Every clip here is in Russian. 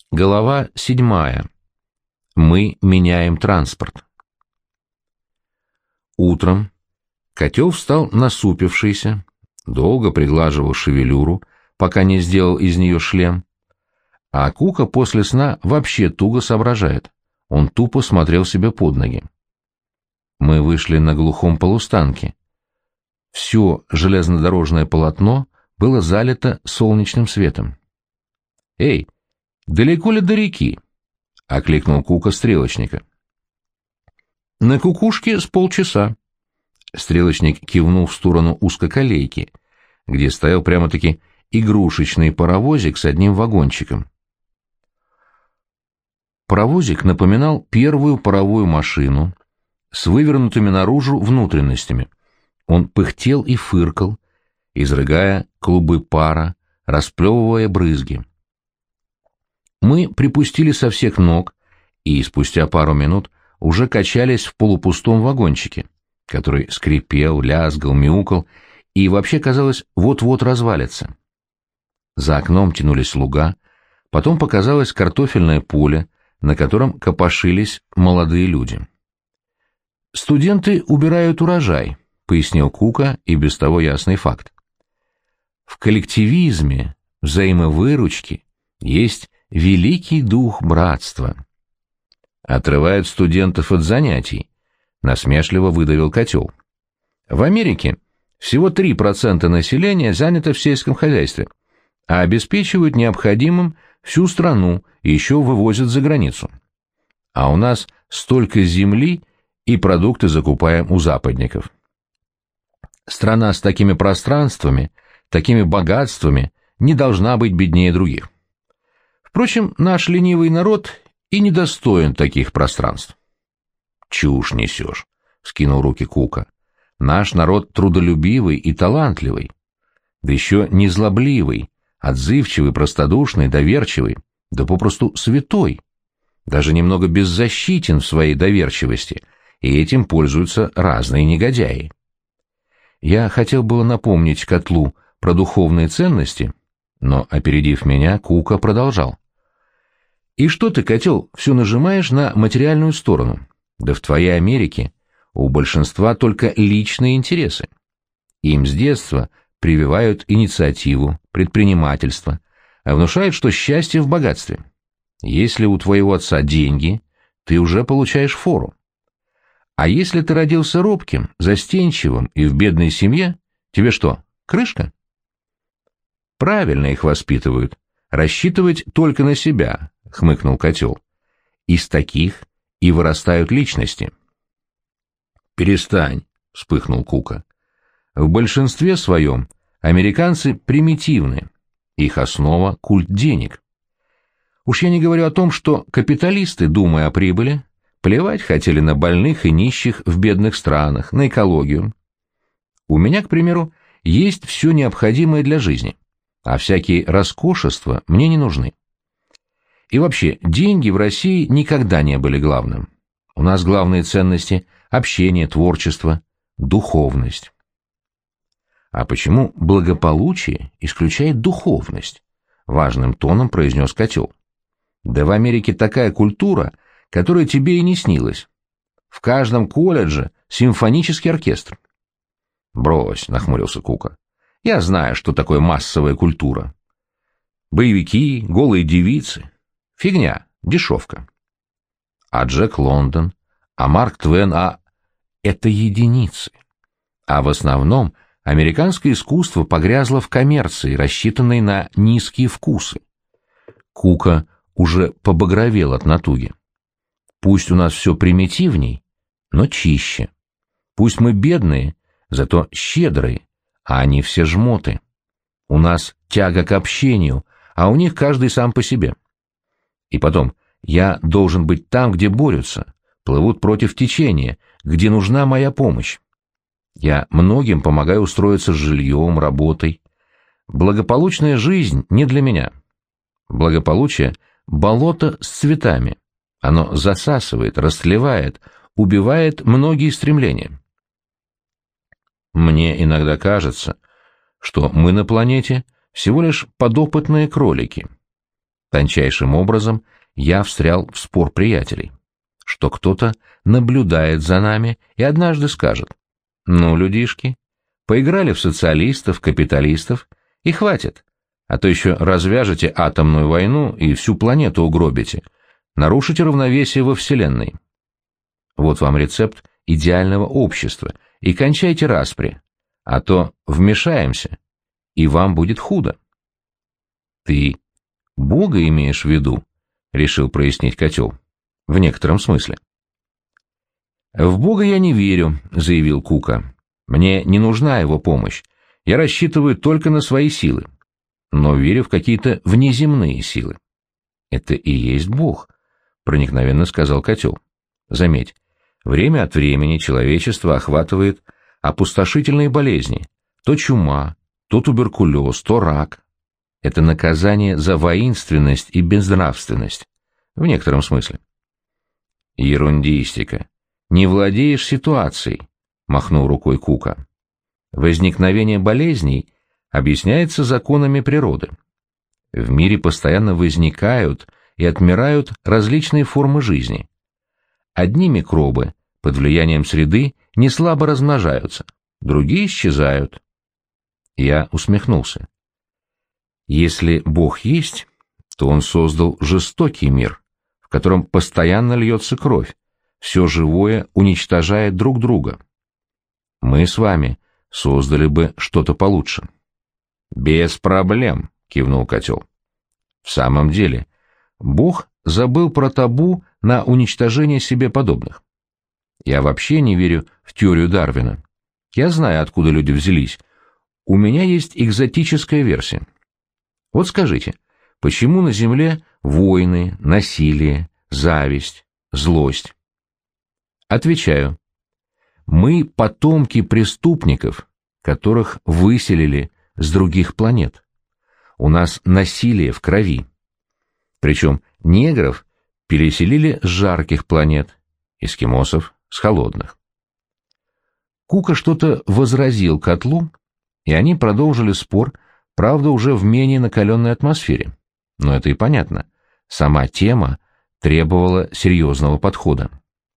Глава 7. Мы меняем транспорт. Утром Котел встал насупившийся, долго приглаживал шевелюру, пока не сделал из нее шлем. А Кука после сна вообще туго соображает. Он тупо смотрел себе под ноги. Мы вышли на глухом полустанке. Все железнодорожное полотно было залито солнечным светом. «Эй, далеко ли до реки?» — окликнул Кука стрелочника. «На кукушке с полчаса». Стрелочник кивнул в сторону узкоколейки, где стоял прямо-таки игрушечный паровозик с одним вагончиком. Паровозик напоминал первую паровую машину с вывернутыми наружу внутренностями. Он пыхтел и фыркал, изрыгая клубы пара, расплевывая брызги. Мы припустили со всех ног и спустя пару минут уже качались в полупустом вагончике, который скрипел, лязгал, мяукал и вообще, казалось, вот-вот развалится. За окном тянулись луга, потом показалось картофельное поле, на котором копошились молодые люди. «Студенты убирают урожай», — пояснил Кука, и без того ясный факт. В коллективизме, взаимовыручке есть великий дух братства. Отрывают студентов от занятий, насмешливо выдавил Котел. В Америке всего 3% населения занято в сельском хозяйстве, а обеспечивают необходимым всю страну и еще вывозят за границу. А у нас столько земли и продукты закупаем у западников. Страна с такими пространствами, такими богатствами не должна быть беднее других. Впрочем, наш ленивый народ и недостоин таких пространств. «Чушь несешь», — вскинул руки Кука. «Наш народ трудолюбивый и талантливый, да еще незлобливый, отзывчивый, простодушный, доверчивый, да попросту святой, даже немного беззащитен в своей доверчивости, и этим пользуются разные негодяи». Я хотел было напомнить Котлу про духовные ценности, но, опередив меня, Кука продолжал. «И что ты, Котел, все нажимаешь на материальную сторону? Да в твоей Америке у большинства только личные интересы. Им с детства прививают инициативу, предпринимательство, а внушают, что счастье в богатстве. Если у твоего отца деньги, ты уже получаешь фору. А если ты родился робким, застенчивым и в бедной семье, тебе что, крышка?» «Правильно их воспитывают. Рассчитывать только на себя», — хмыкнул Котел. «Из таких и вырастают личности». «Перестань», — вспыхнул Кука. «В большинстве своем американцы примитивны. Их основа — культ денег. Уж я не говорю о том, что капиталисты, думая о прибыли, плевать хотели на больных и нищих в бедных странах, на экологию. У меня, к примеру, есть все необходимое для жизни, а всякие роскошества мне не нужны. И вообще, деньги в России никогда не были главным. У нас главные ценности — общение, творчество, духовность». «А почему благополучие исключает духовность?» — важным тоном произнес Котел. «Да в Америке такая культура, которая тебе и не снилась. В каждом колледже симфонический оркестр». «Брось», — нахмурился Кука. «Я знаю, что такое массовая культура. Боевики, голые девицы. Фигня, дешевка. А Джек Лондон, а Марк Твен, это единицы. А в основном американское искусство погрязло в коммерции, рассчитанной на низкие вкусы». Кука уже побагровел от натуги. «Пусть у нас все примитивней, но чище. Пусть мы бедные, зато щедрые, а они все жмоты. У нас тяга к общению, а у них каждый сам по себе. И потом, я должен быть там, где борются, плывут против течения, где нужна моя помощь. Я многим помогаю устроиться с жильем, работой. Благополучная жизнь не для меня. Благополучие — болото с цветами. Оно засасывает, растлевает, убивает многие стремления. Мне иногда кажется, что мы на планете всего лишь подопытные кролики. Тончайшим образом я встрял в спор приятелей, что кто-то наблюдает за нами и однажды скажет: «Ну, людишки, поиграли в социалистов, капиталистов, и хватит, а то еще развяжете атомную войну и всю планету угробите, нарушите равновесие во Вселенной. Вот вам рецепт идеального общества, и кончайте распри, а то вмешаемся, и вам будет худо». «Ты Бога имеешь в виду?» — решил прояснить котел. «В некотором смысле». «В Бога я не верю», — заявил Кука. «Мне не нужна его помощь. Я рассчитываю только на свои силы. Но верю в какие-то внеземные силы». «Это и есть Бог», — проникновенно сказал котел. «Заметь, время от времени человечество охватывает опустошительные болезни. То чума, то туберкулез, то рак. Это наказание за воинственность и безнравственность. В некотором смысле». «Ерундистика. Не владеешь ситуацией», — махнул рукой Кука. «Возникновение болезней объясняется законами природы. В мире постоянно возникают и отмирают различные формы жизни. Одни микробы под влиянием среды неслабо размножаются, другие исчезают». Я усмехнулся. Если Бог есть, то Он создал жестокий мир, в котором постоянно льется кровь, все живое уничтожает друг друга. Мы с вами создали бы что-то получше. «Без проблем», — кивнул котел. «В самом деле, Бог забыл про табу на уничтожение себе подобных. Я вообще не верю в теорию Дарвина. Я знаю, откуда люди взялись. У меня есть экзотическая версия. Вот скажите, почему на Земле войны, насилие, зависть, злость? Отвечаю. Мы потомки преступников, которых выселили с других планет. У нас насилие в крови. Причем негров переселили с жарких планет, эскимосов — с холодных». Кука что-то возразил котлу, и они продолжили спор, правда, уже в менее накаленной атмосфере. Но это и понятно. Сама тема требовала серьезного подхода.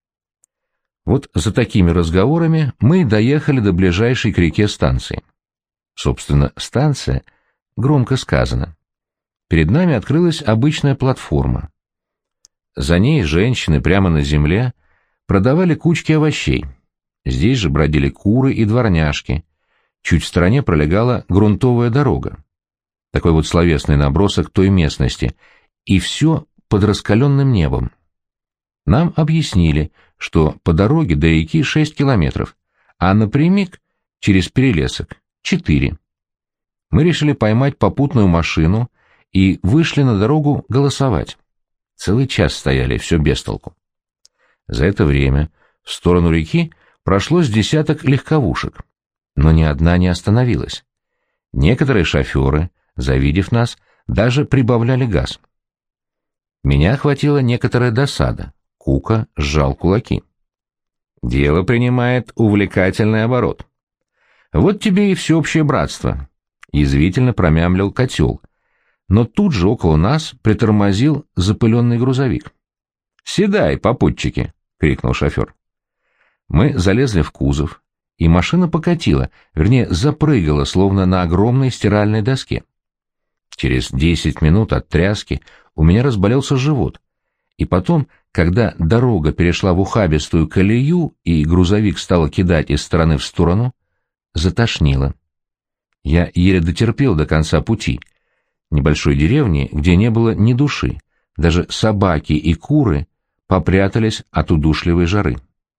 Вот за такими разговорами мы доехали до ближайшей к реке станции. Собственно, станция громко сказано. Перед нами открылась обычная платформа. За ней женщины прямо на земле продавали кучки овощей. Здесь же бродили куры и дворняжки. Чуть в стороне пролегала грунтовая дорога. Такой вот словесный набросок той местности. И все под раскаленным небом. Нам объяснили, что по дороге до реки 6 километров, а напрямик через перелесок 4. Мы решили поймать попутную машину и вышли на дорогу голосовать. Целый час стояли, все без толку. За это время в сторону реки прошло с десяток легковушек, но ни одна не остановилась. Некоторые шоферы, завидев нас, даже прибавляли газ. Меня охватила некоторая досада. Кука сжал кулаки. «Дело принимает увлекательный оборот. Вот тебе и всеобщее братство», — язвительно промямлил котел. Но тут же около нас притормозил запыленный грузовик. «Седай, попутчики!» — крикнул шофер. Мы залезли в кузов, и машина покатила, вернее, запрыгала, словно на огромной стиральной доске. Через 10 минут от тряски у меня разболелся живот, и потом, когда дорога перешла в ухабистую колею и грузовик стал кидать из стороны в сторону, затошнило. Я еле дотерпел до конца пути. Небольшой деревни, где не было ни души, даже собаки и куры попрятались от удушливой жары.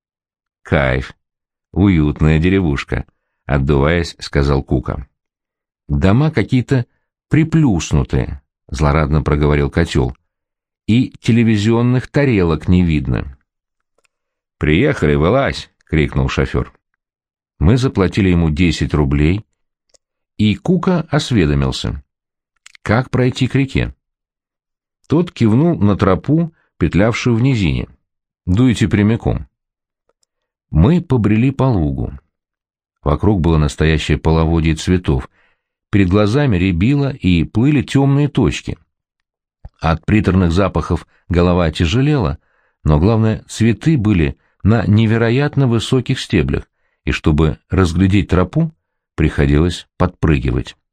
«Кайф! Уютная деревушка», — отдуваясь, сказал Кука. «Дома какие-то приплюснутые», — злорадно проговорил котел, — «и телевизионных тарелок не видно». «Приехали, вылазь!» — крикнул шофер. Мы заплатили ему 10 рублей, и Кука осведомился, как пройти к реке. Тот кивнул на тропу, петлявшую в низине. «Дуйте прямиком». Мы побрели по лугу. Вокруг было настоящее половодье цветов. Перед глазами рябило и плыли темные точки. от приторных запахов голова тяжелела, но, главное, цветы были на невероятно высоких стеблях, и чтобы разглядеть тропу, приходилось подпрыгивать.